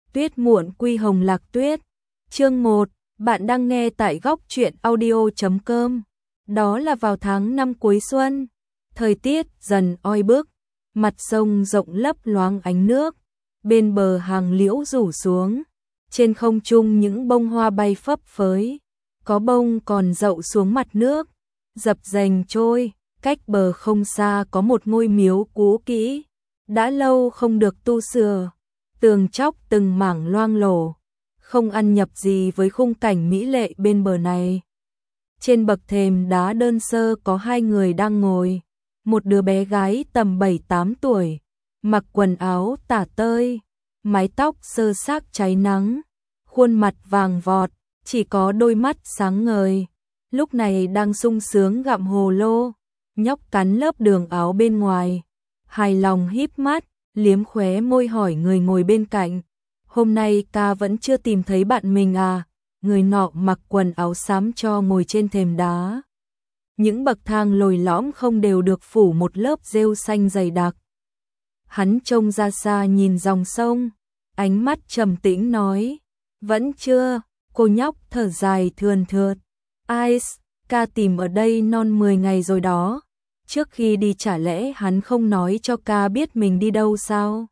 Tuyết muộn quy hồng lạc tuyết. Chương 1, bạn đang nghe tại góc truyện audio.com. Đó là vào tháng 5 cuối xuân, thời tiết dần oi bức, mặt sông rộng lấp loáng ánh nước, bên bờ hàng liễu rủ xuống, trên không trung những bông hoa bay phấp phới, có bông còn dậu xuống mặt nước, dập dềnh trôi, cách bờ không xa có một ngôi miếu cũ kỹ, đã lâu không được tu sửa, tường chóc từng mảng loang lổ, không ăn nhập gì với khung cảnh mỹ lệ bên bờ này. Trên bậc thềm đá đơn sơ có hai người đang ngồi, một đứa bé gái tầm 7-8 tuổi, mặc quần áo tả tơi, mái tóc sơ xác cháy nắng, khuôn mặt vàng vọt, chỉ có đôi mắt sáng ngời, lúc này đang sung sướng gặm hồ lô, nhóc cắn lớp đường áo bên ngoài, hài lòng híp mắt, liếm khóe môi hỏi người ngồi bên cạnh, hôm nay ca vẫn chưa tìm thấy bạn mình à? Người nọ mặc quần áo xám cho ngồi trên thềm đá. Những bậc thang lồi lõm không đều được phủ một lớp rêu xanh dày đặc. Hắn trông ra xa nhìn dòng sông, ánh mắt trầm tĩnh nói, vẫn chưa, cô nhóc thở dài thườn thượt. Ice, ca tìm ở đây non 10 ngày rồi đó. Trước khi đi chả lẽ hắn không nói cho ca biết mình đi đâu sao?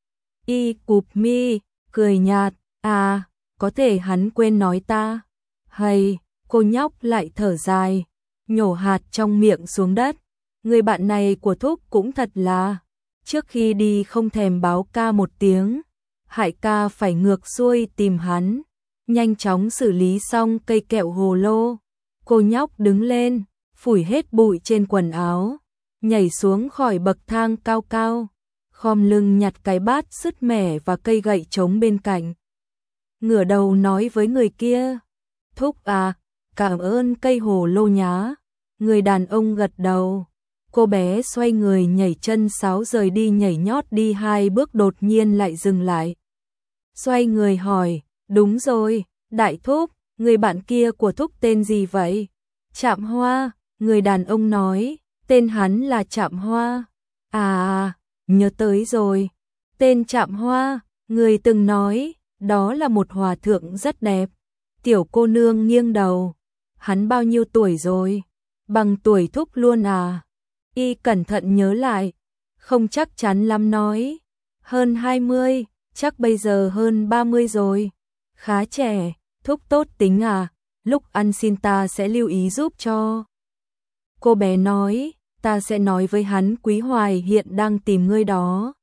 Y cụp mi, cười nhạt, à, có thể hắn quên nói ta. Hay, cô nhóc lại thở dài, nhổ hạt trong miệng xuống đất. Người bạn này của Thúc cũng thật là, trước khi đi không thèm báo ca một tiếng, hại ca phải ngược xuôi tìm hắn, nhanh chóng xử lý xong cây kẹo hồ lô. Cô nhóc đứng lên, phủi hết bụi trên quần áo, nhảy xuống khỏi bậc thang cao cao, khom lưng nhặt cái bát sứt mẻ và cây gậy trống bên cạnh. Ngửa đầu nói với người kia, Thúc à, cảm ơn cây hồ lô nhá. Người đàn ông gật đầu, cô bé xoay người nhảy chân sáo rời đi, nhảy nhót đi 2 bước đột nhiên lại dừng lại. Xoay người hỏi, đúng rồi, đại thúc, người bạn kia của Thúc tên gì vậy? Trạm Hoa, người đàn ông nói, tên hắn là Trạm Hoa. À, nhớ tới rồi, tên Trạm Hoa, người từng nói, đó là một hòa thượng rất đẹp. Tiểu cô nương nghiêng đầu, hắn bao nhiêu tuổi rồi? Bằng tuổi Thúc luôn à? Y cẩn thận nhớ lại, không chắc chắn lắm nói, hơn 20, chắc bây giờ hơn 30 rồi. Khá trẻ, Thúc tốt tính à, lúc ăn xin ta sẽ lưu ý giúp cho. Cô bé nói, ta sẽ nói với hắn Quý Hoài hiện đang tìm ngươi đó.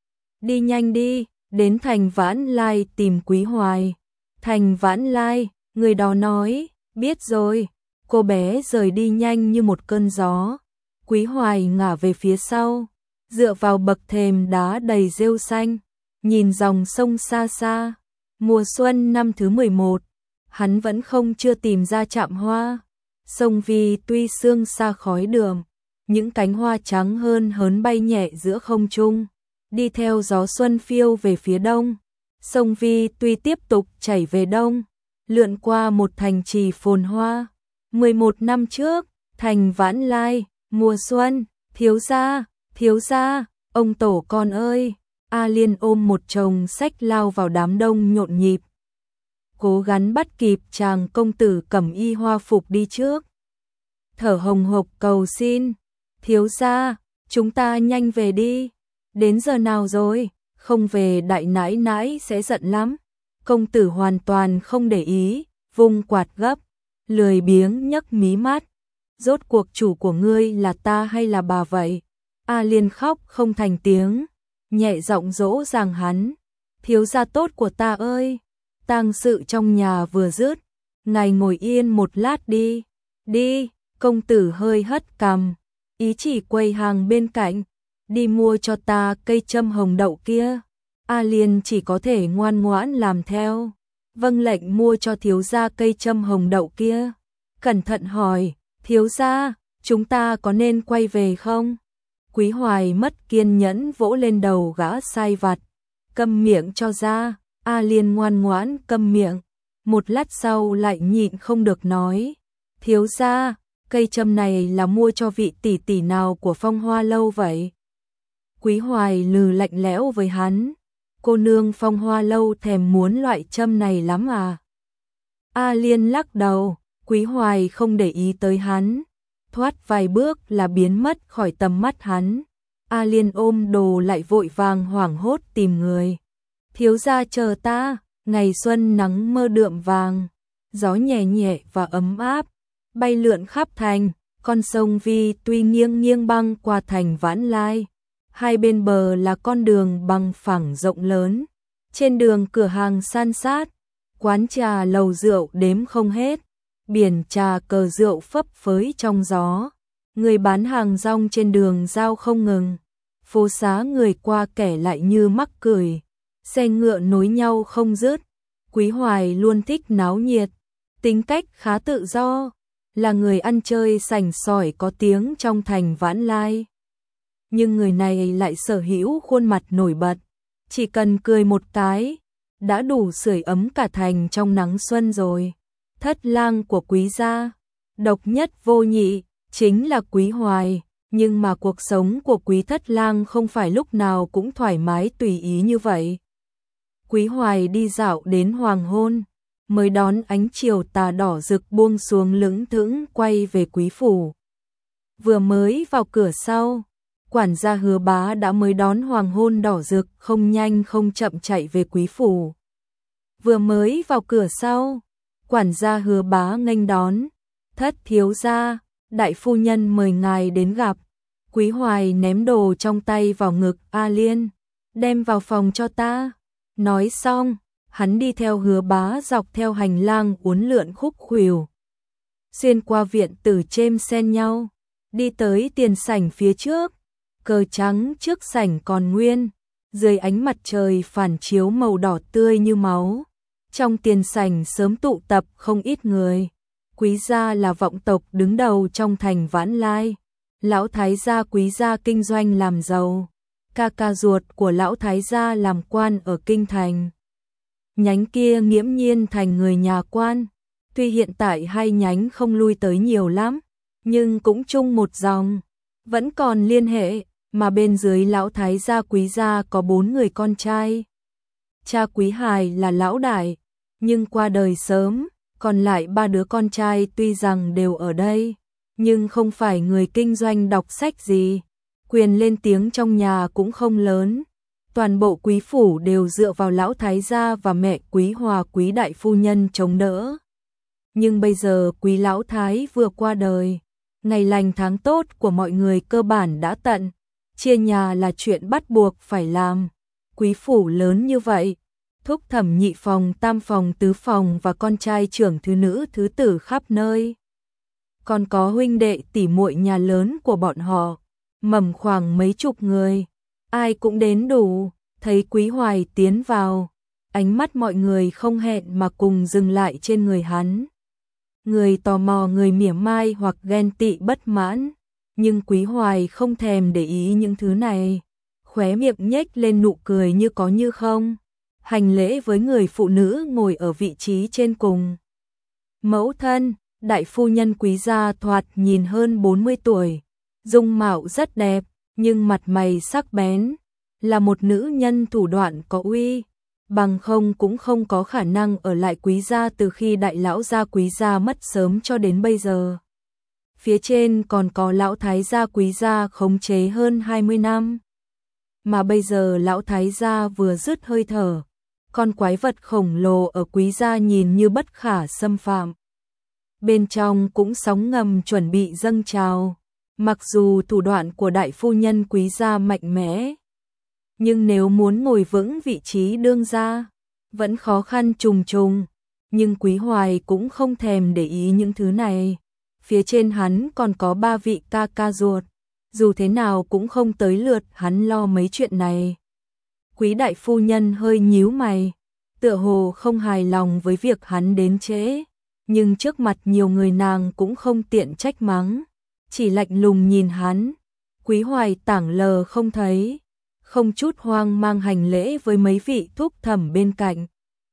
Đi nhanh đi, đến thành Vãn Lai tìm Quý Hoài. Thành Vãn Lai, người đó nói, biết rồi. Cô bé rời đi nhanh như một cơn gió. Quý Hoài ngả về phía sau, dựa vào bậc thềm đá đầy rêu xanh, nhìn dòng sông xa xa. Mùa xuân năm thứ 11, hắn vẫn chưa tìm ra Trạm Hoa. Sông Vi tuy sương xa khói đường, những cánh hoa trắng hơn hớn bay nhẹ giữa không trung, đi theo gió xuân phiêu về phía đông. Sông Vi tuy tiếp tục chảy về đông, lượn qua một thành trì phồn hoa. 11 năm trước, thành Vãn Lai, mùa xuân, thiếu gia, ông tổ con ơi. A Liên ôm một chồng sách lao vào đám đông nhộn nhịp, cố gắng bắt kịp chàng công tử cẩm y hoa phục đi trước. Thở hồng hộc cầu xin, thiếu gia, chúng ta nhanh về đi. Đến giờ nào rồi? Không về đại nãi nãi sẽ giận lắm. Công tử hoàn toàn không để ý, vung quạt gấp, lười biếng nhấc mí mắt. Rốt cuộc chủ của ngươi là ta hay là bà vậy? A Liên khóc không thành tiếng, nhẹ giọng dỗ dàng hắn. Thiếu gia tốt của ta ơi, tang sự trong nhà vừa dứt, ngài ngồi yên một lát đi. Đi, công tử hơi hất cằm, ý chỉ quầy hàng bên cạnh, đi mua cho ta cây châm hồng đậu kia. A Liên chỉ có thể ngoan ngoãn làm theo, vâng lệnh mua cho thiếu gia cây châm hồng đậu kia. Cẩn thận hỏi, thiếu gia, chúng ta có nên quay về không? Quý Hoài mất kiên nhẫn vỗ lên đầu gã sai vặt, câm miệng cho ra. A Liên ngoan ngoãn câm miệng, một lát sau lại nhịn không được nói, thiếu gia, cây châm này là mua cho vị tỷ tỷ nào của Phong Hoa lâu vậy? Quý Hoài lừ lạnh lẽo với hắn, cô nương Phong Hoa lâu thèm muốn loại châm này lắm à? A Liên lắc đầu, Quý Hoài không để ý tới hắn, thoát vài bước là biến mất khỏi tầm mắt hắn. A Liên ôm đồ lại vội vàng hoảng hốt tìm người. Thiếu gia chờ ta, ngày xuân nắng mơ đượm vàng, gió nhẹ nhẹ và ấm áp, bay lượn khắp thành, con sông Vi tuy nghiêng nghiêng băng qua thành Vãn Lai. Hai bên bờ là con đường bằng phẳng rộng lớn, trên đường cửa hàng san sát, quán trà lầu rượu đếm không hết, biển trà cờ rượu phấp phới trong gió. Người bán hàng rong trên đường giao không ngừng, phố xá người qua kẻ lại như mắc cười, xe ngựa nối nhau không dứt. Quý Hoài luôn thích náo nhiệt, tính cách khá tự do, là người ăn chơi sành sỏi có tiếng trong thành Vãn Lai. Nhưng người này lại sở hữu khuôn mặt nổi bật, chỉ cần cười một cái, đã đủ sưởi ấm cả thành trong nắng xuân rồi. Thất lang của Quý gia, độc nhất vô nhị, chính là Quý Hoài, nhưng mà cuộc sống của Quý thất lang không phải lúc nào cũng thoải mái tùy ý như vậy. Quý Hoài đi dạo đến hoàng hôn, mới đón ánh chiều tà đỏ rực buông xuống lững thững quay về Quý phủ. Vừa mới vào cửa sau, quản gia Hứa Bá đã mới đón hoàng hôn đỏ rực không nhanh không chậm chạy về Quý phủ. Vừa mới vào cửa sau, quản gia Hứa Bá nghênh đón, thất thiếu gia, đại phu nhân mời ngài đến gặp. Quý Hoài ném đồ trong tay vào ngực A Liên, đem vào phòng cho ta. Nói xong, hắn đi theo Hứa Bá dọc theo hành lang uốn lượn khúc khuỷu, xuyên qua viện tử chêm xen nhau, đi tới tiền sảnh phía trước. Cờ trắng trước sảnh còn nguyên, dưới ánh mặt trời phản chiếu màu đỏ tươi như máu. Trong tiền sảnh sớm tụ tập không ít người. Quý gia là vọng tộc đứng đầu trong thành Vãn Lai. Lão thái gia Quý gia kinh doanh làm giàu, ca ca ruột của lão thái gia làm quan ở kinh thành. Nhánh kia nghiễm nhiên thành người nhà quan, tuy hiện tại hai nhánh không lui tới nhiều lắm, nhưng cũng chung một dòng, vẫn còn liên hệ. Mà bên dưới lão thái gia Quý gia có 4 người con trai. Cha Quý Hải là lão đại, nhưng qua đời sớm, còn lại 3 đứa con trai tuy rằng đều ở đây, nhưng không phải người kinh doanh đọc sách gì, quyền lên tiếng trong nhà cũng không lớn. Toàn bộ Quý phủ đều dựa vào lão thái gia và mẹ Quý Hòa Quý đại phu nhân chống đỡ. Nhưng bây giờ Quý lão thái vừa qua đời, ngày lành tháng tốt của mọi người cơ bản đã tận. Chia nhà là chuyện bắt buộc phải làm. Quý phủ lớn như vậy, thúc thẩm nhị phòng, tam phòng, tứ phòng và con trai trưởng thứ nữ thứ tử khắp nơi. Còn có huynh đệ tỷ muội nhà lớn của bọn họ, mầm khoảng mấy chục người, ai cũng đến đủ. Thấy Quý Hoài tiến vào, ánh mắt mọi người không hẹn mà cùng dừng lại trên người hắn. Người tò mò, người mỉa mai hoặc ghen tị bất mãn. Nhưng Quý Hoài không thèm để ý những thứ này, khóe miệng nhếch lên nụ cười như có như không, hành lễ với người phụ nữ ngồi ở vị trí trên cùng. Mẫu thân, đại phu nhân Quý gia thoạt nhìn hơn 40 tuổi, dung mạo rất đẹp, nhưng mặt mày sắc bén, là một nữ nhân thủ đoạn có uy, bằng không cũng không có khả năng ở lại Quý gia từ khi đại lão gia Quý gia mất sớm cho đến bây giờ. Phía trên còn có lão thái gia Quý gia khống chế hơn 20 năm. Mà bây giờ lão thái gia vừa dứt hơi thở, con quái vật khổng lồ ở Quý gia nhìn như bất khả xâm phạm. Bên trong cũng sóng ngầm chuẩn bị dâng trào, mặc dù thủ đoạn của đại phu nhân Quý gia mạnh mẽ, nhưng nếu muốn ngồi vững vị trí đương gia, vẫn khó khăn trùng trùng. Nhưng Quý Hoài cũng không thèm để ý những thứ này. Phía trên hắn còn có 3 vị ca ca ruột, dù thế nào cũng không tới lượt hắn lo mấy chuyện này. Quý đại phu nhân hơi nhíu mày, tựa hồ không hài lòng với việc hắn đến trễ, nhưng trước mặt nhiều người nàng cũng không tiện trách mắng, chỉ lạnh lùng nhìn hắn. Quý Hoài tảng lờ không thấy, không chút hoang mang hành lễ với mấy vị thúc thẩm bên cạnh.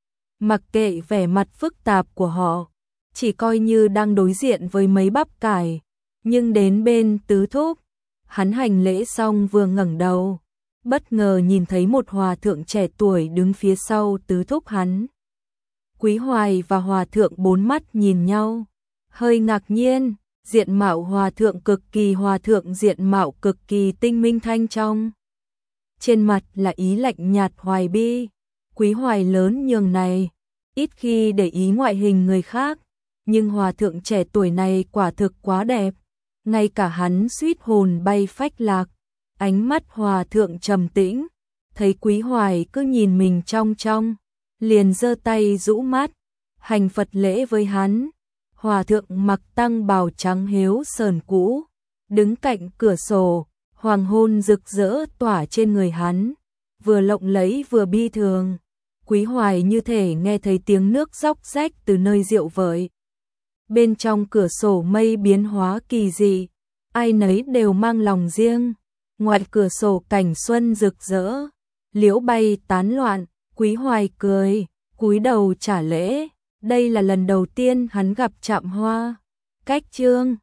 Mặc kệ vẻ mặt phức tạp của họ, chỉ coi như đang đối diện với mấy bắp cải, nhưng đến bên tứ thúc, hắn hành lễ xong vừa ngẩng đầu, bất ngờ nhìn thấy một hòa thượng trẻ tuổi đứng phía sau tứ thúc hắn. Quý Hoài và hòa thượng bốn mắt nhìn nhau, hơi ngạc nhiên, hòa thượng diện mạo cực kỳ tinh minh thanh trong. Trên mặt là ý lạnh nhạt hoài bi, Quý Hoài lớn nhường này, ít khi để ý ngoại hình người khác, nhưng hòa thượng trẻ tuổi này quả thực quá đẹp, ngay cả hắn suýt hồn bay phách lạc. Ánh mắt hòa thượng trầm tĩnh, thấy Quý Hoài cứ nhìn mình trong trong, liền giơ tay rũ mắt, hành Phật lễ với hắn. Hòa thượng mặc tăng bào trắng hiếu sờn cũ, đứng cạnh cửa sổ, hoàng hôn rực rỡ tỏa trên người hắn, vừa lộng lẫy vừa bi thường. Quý Hoài như thể nghe thấy tiếng nước róc rách từ nơi rượu vợi. Bên trong cửa sổ mây biến hóa kỳ dị, ai nấy đều mang lòng riêng. Ngoài cửa sổ cảnh xuân rực rỡ, liễu bay tán loạn, Quý Hoài cười, cúi đầu trả lễ. Đây là lần đầu tiên hắn gặp Trạm Hoa. Cách chương